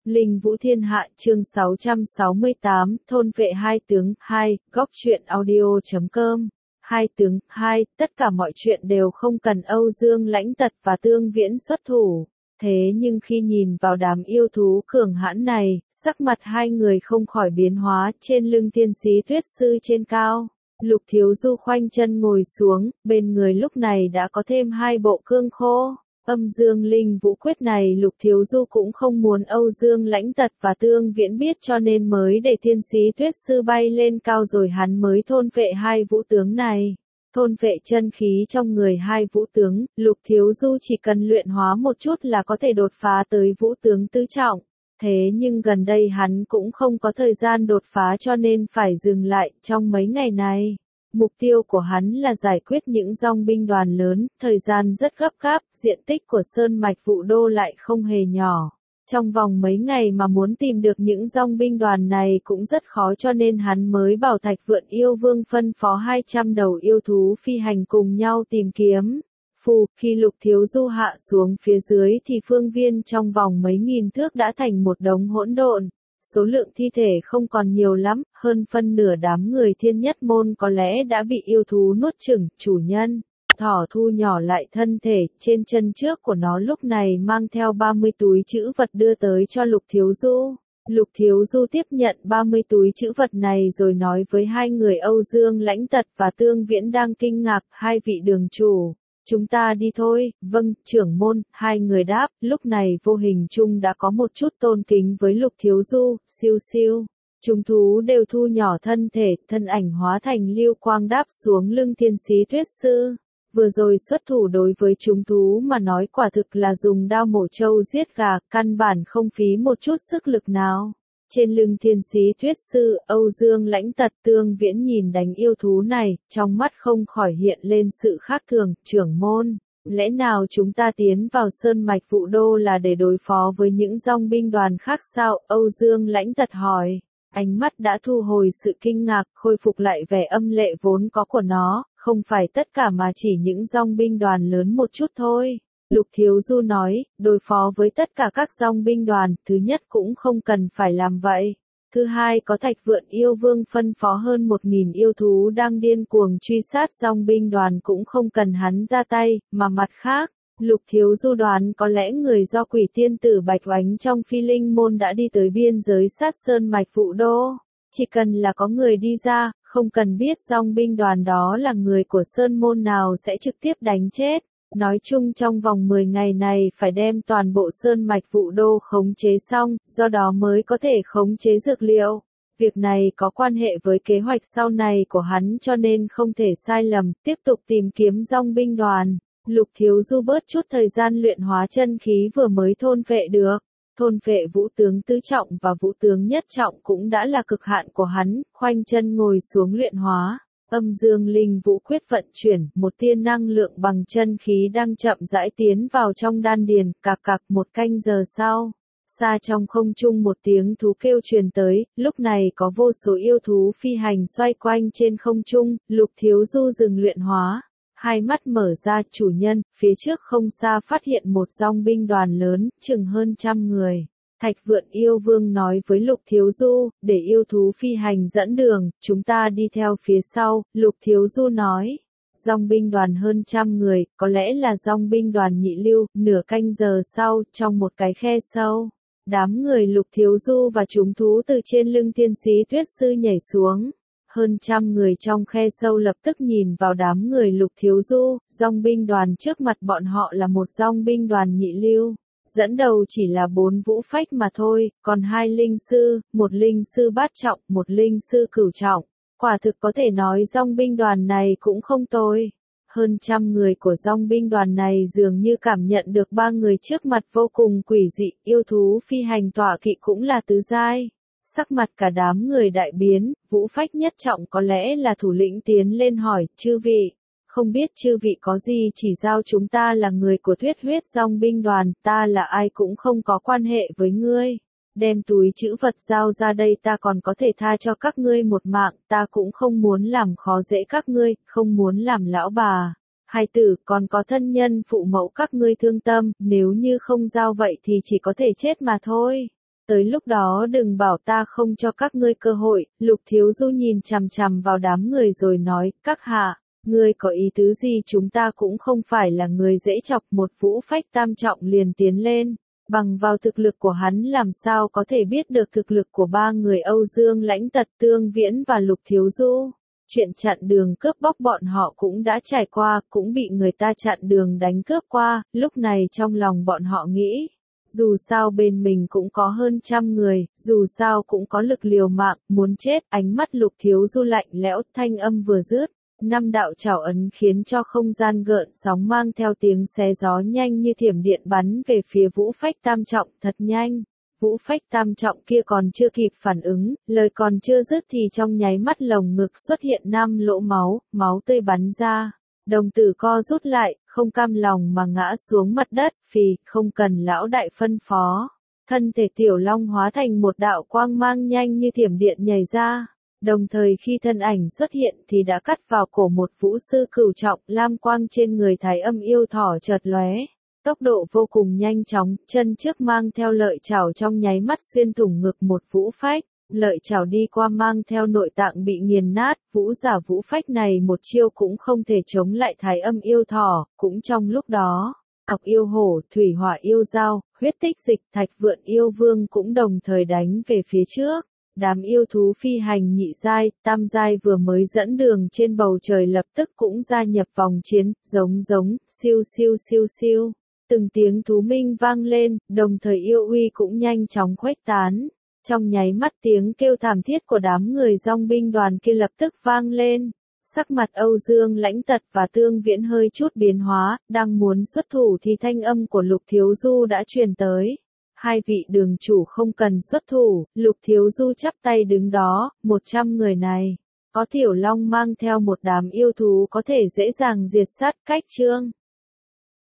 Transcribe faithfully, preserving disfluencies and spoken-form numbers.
Linh Vũ Thiên Hạ chương sáu trăm sáu mươi tám, thôn vệ hai tướng, hai, góc truyện audio chấm com. Hai tướng, hai, tất cả mọi chuyện đều không cần Âu Dương Lãnh Tật và Tương Viễn xuất thủ. Thế nhưng khi nhìn vào đám yêu thú cường hãn này, sắc mặt hai người không khỏi biến hóa. Trên lưng Thiên Sĩ Tuyết Sư trên cao, Lục Thiếu Du khoanh chân ngồi xuống, bên người lúc này đã có thêm hai bộ cương khô. Âm Dương Linh Vũ Quyết này Lục Thiếu Du cũng không muốn Âu Dương Lãnh Tật và Tương Viễn biết, cho nên mới để Thiên Sĩ Tuyết Sư bay lên cao rồi hắn mới thôn vệ hai vũ tướng này. Thôn vệ chân khí trong người hai vũ tướng, Lục Thiếu Du chỉ cần luyện hóa một chút là có thể đột phá tới vũ tướng tứ trọng. Thế nhưng gần đây hắn cũng không có thời gian đột phá cho nên phải dừng lại trong mấy ngày này. Mục tiêu của hắn là giải quyết những dòng binh đoàn lớn, thời gian rất gấp gáp, diện tích của Sơn Mạch Vũ Đô lại không hề nhỏ. Trong vòng mấy ngày mà muốn tìm được những dòng binh đoàn này cũng rất khó, cho nên hắn mới bảo Thạch Vượn Yêu Vương phân phó hai trăm đầu yêu thú phi hành cùng nhau tìm kiếm. Phù, khi Lục Thiếu Du hạ xuống phía dưới thì phương viên trong vòng mấy nghìn thước đã thành một đống hỗn độn. Số lượng thi thể không còn nhiều lắm, hơn phân nửa đám người Thiên Nhất Môn có lẽ đã bị yêu thú nuốt chửng. Chủ nhân, thỏ thu nhỏ lại thân thể, trên chân trước của nó lúc này mang theo ba mươi túi trữ vật đưa tới cho Lục Thiếu Du. Lục Thiếu Du tiếp nhận ba mươi túi trữ vật này rồi nói với hai người Âu Dương Lãnh Tật và Tương Viễn đang kinh ngạc, hai vị đường chủ. Chúng ta đi thôi. Vâng, trưởng môn, hai người đáp, lúc này vô hình chung đã có một chút tôn kính với Lục Thiếu Du. Siêu siêu, chúng thú đều thu nhỏ thân thể, thân ảnh hóa thành lưu quang đáp xuống lưng Thiên Sĩ Tuyết Sư. Vừa rồi xuất thủ đối với chúng thú mà nói quả thực là dùng đao mổ trâu giết gà, căn bản không phí một chút sức lực nào. Trên lưng Thiên Sĩ Tuyết Sư, Âu Dương Lãnh Tật, Tương Viễn nhìn đánh yêu thú này, trong mắt không khỏi hiện lên sự khác thường. Trưởng môn, lẽ nào chúng ta tiến vào Sơn Mạch Vũ Đô là để đối phó với những dòng binh đoàn khác sao? Âu Dương Lãnh Tật hỏi. Ánh mắt đã thu hồi sự kinh ngạc, khôi phục lại vẻ âm lệ vốn có của nó, không phải tất cả mà chỉ những dòng binh đoàn lớn một chút thôi. Lục Thiếu Du nói, đối phó với tất cả các dòng binh đoàn, thứ nhất cũng không cần phải làm vậy. Thứ hai có Thạch Vượn Yêu Vương phân phó hơn một nghìn yêu thú đang điên cuồng truy sát dòng binh đoàn cũng không cần hắn ra tay, mà mặt khác, Lục Thiếu Du đoán có lẽ người do Quỷ Tiên Tử Bạch Oánh trong Phi Linh Môn đã đi tới biên giới sát Sơn Mạch Vũ Đô. Chỉ cần là có người đi ra, không cần biết dòng binh đoàn đó là người của Sơn Môn nào sẽ trực tiếp đánh chết. Nói chung trong vòng mười ngày này phải đem toàn bộ Sơn Mạch Vũ Đô khống chế xong, do đó mới có thể khống chế dược liệu. Việc này có quan hệ với kế hoạch sau này của hắn cho nên không thể sai lầm, tiếp tục tìm kiếm dòng binh đoàn. Lục Thiếu Du bớt chút thời gian luyện hóa chân khí vừa mới thôn vệ được. Thôn vệ vũ tướng tứ trọng và vũ tướng nhất trọng cũng đã là cực hạn của hắn, khoanh chân ngồi xuống luyện hóa. Âm Dương Linh Vũ Quyết vận chuyển, một tia năng lượng bằng chân khí đang chậm rãi tiến vào trong đan điền, cạc cạc. Một canh giờ sau, xa trong không trung một tiếng thú kêu truyền tới, lúc này có vô số yêu thú phi hành xoay quanh trên không trung. Lục Thiếu Du dừng luyện hóa, hai mắt mở ra. Chủ nhân, phía trước không xa phát hiện một dòng binh đoàn lớn, chừng hơn trăm người. Thạch Vượn Yêu Vương nói với Lục Thiếu Du, để yêu thú phi hành dẫn đường, chúng ta đi theo phía sau. Lục Thiếu Du nói, dòng binh đoàn hơn trăm người, có lẽ là dòng binh đoàn nhị lưu. Nửa canh giờ sau, trong một cái khe sâu, đám người Lục Thiếu Du và chúng thú từ trên lưng Thiên Sĩ Tuyết Sư nhảy xuống. Hơn trăm người trong khe sâu lập tức nhìn vào đám người Lục Thiếu Du, dòng binh đoàn trước mặt bọn họ là một dòng binh đoàn nhị lưu. Dẫn đầu chỉ là bốn vũ phách mà thôi, còn hai linh sư, một linh sư bát trọng, một linh sư cửu trọng. Quả thực có thể nói dòng binh đoàn này cũng không tồi. Hơn trăm người của dòng binh đoàn này dường như cảm nhận được ba người trước mặt vô cùng quỷ dị, yêu thú phi hành tọa kỵ cũng là tứ giai. Sắc mặt cả đám người đại biến, vũ phách nhất trọng có lẽ là thủ lĩnh tiến lên hỏi, chư vị. Không biết chư vị có gì chỉ giao chúng ta là người của Thuyết Huyết dòng binh đoàn, ta là ai cũng không có quan hệ với ngươi. Đem túi trữ vật giao ra đây, ta còn có thể tha cho các ngươi một mạng, ta cũng không muốn làm khó dễ các ngươi, không muốn làm lão bà. Hai tử còn có thân nhân phụ mẫu các ngươi thương tâm, nếu như không giao vậy thì chỉ có thể chết mà thôi. Tới lúc đó đừng bảo ta không cho các ngươi cơ hội, Lục Thiếu Du nhìn chằm chằm vào đám người rồi nói, các hạ, ngươi có ý tứ gì, chúng ta cũng không phải là người dễ chọc, một Vũ Phách tam trọng liền tiến lên. Bằng vào thực lực của hắn làm sao có thể biết được thực lực của ba người Âu Dương Lãnh Tật, Tương Viễn và Lục Thiếu Du. Chuyện chặn đường cướp bóc bọn họ cũng đã trải qua, cũng bị người ta chặn đường đánh cướp qua, lúc này trong lòng bọn họ nghĩ. Dù sao bên mình cũng có hơn trăm người, dù sao cũng có lực liều mạng, muốn chết, ánh mắt Lục Thiếu Du lạnh lẽo, thanh âm vừa dứt. Năm đạo trảo ấn khiến cho không gian gợn sóng mang theo tiếng xé gió nhanh như thiểm điện bắn về phía Vũ Phách tam trọng, thật nhanh. Vũ Phách tam trọng kia còn chưa kịp phản ứng, lời còn chưa dứt thì trong nháy mắt lồng ngực xuất hiện năm lỗ máu, máu tươi bắn ra. Đồng tử co rút lại, không cam lòng mà ngã xuống mặt đất, phì, không cần lão đại phân phó. Thân thể tiểu long hóa thành một đạo quang mang nhanh như thiểm điện nhảy ra. Đồng thời khi thân ảnh xuất hiện thì đã cắt vào cổ một vũ sư cửu trọng, lam quang trên người Thái Âm yêu thỏ chợt lóe. Tốc độ vô cùng nhanh chóng, chân trước mang theo lợi chảo trong nháy mắt xuyên thủng ngực một Vũ Phách. Lợi chảo đi qua mang theo nội tạng bị nghiền nát, vũ giả Vũ Phách này một chiêu cũng không thể chống lại Thái Âm yêu thỏ, cũng trong lúc đó, Ngọc yêu hổ, thủy hỏa yêu dao, huyết tích dịch, thạch vượn yêu vương cũng đồng thời đánh về phía trước. Đám yêu thú phi hành nhị giai, tam giai vừa mới dẫn đường trên bầu trời lập tức cũng gia nhập vòng chiến, giống giống, siêu siêu siêu siêu. Từng tiếng thú minh vang lên, đồng thời yêu uy cũng nhanh chóng khuếch tán. Trong nháy mắt tiếng kêu thảm thiết của đám người dòng binh đoàn kia lập tức vang lên. Sắc mặt Âu Dương Lãnh Tật và Tương Viễn hơi chút biến hóa, đang muốn xuất thủ thì thanh âm của Lục Thiếu Du đã truyền tới. Hai vị đường chủ không cần xuất thủ, Lục Thiếu Du chắp tay đứng đó, một trăm người này. Có Tiểu Long mang theo một đám yêu thú có thể dễ dàng diệt sát cách chương.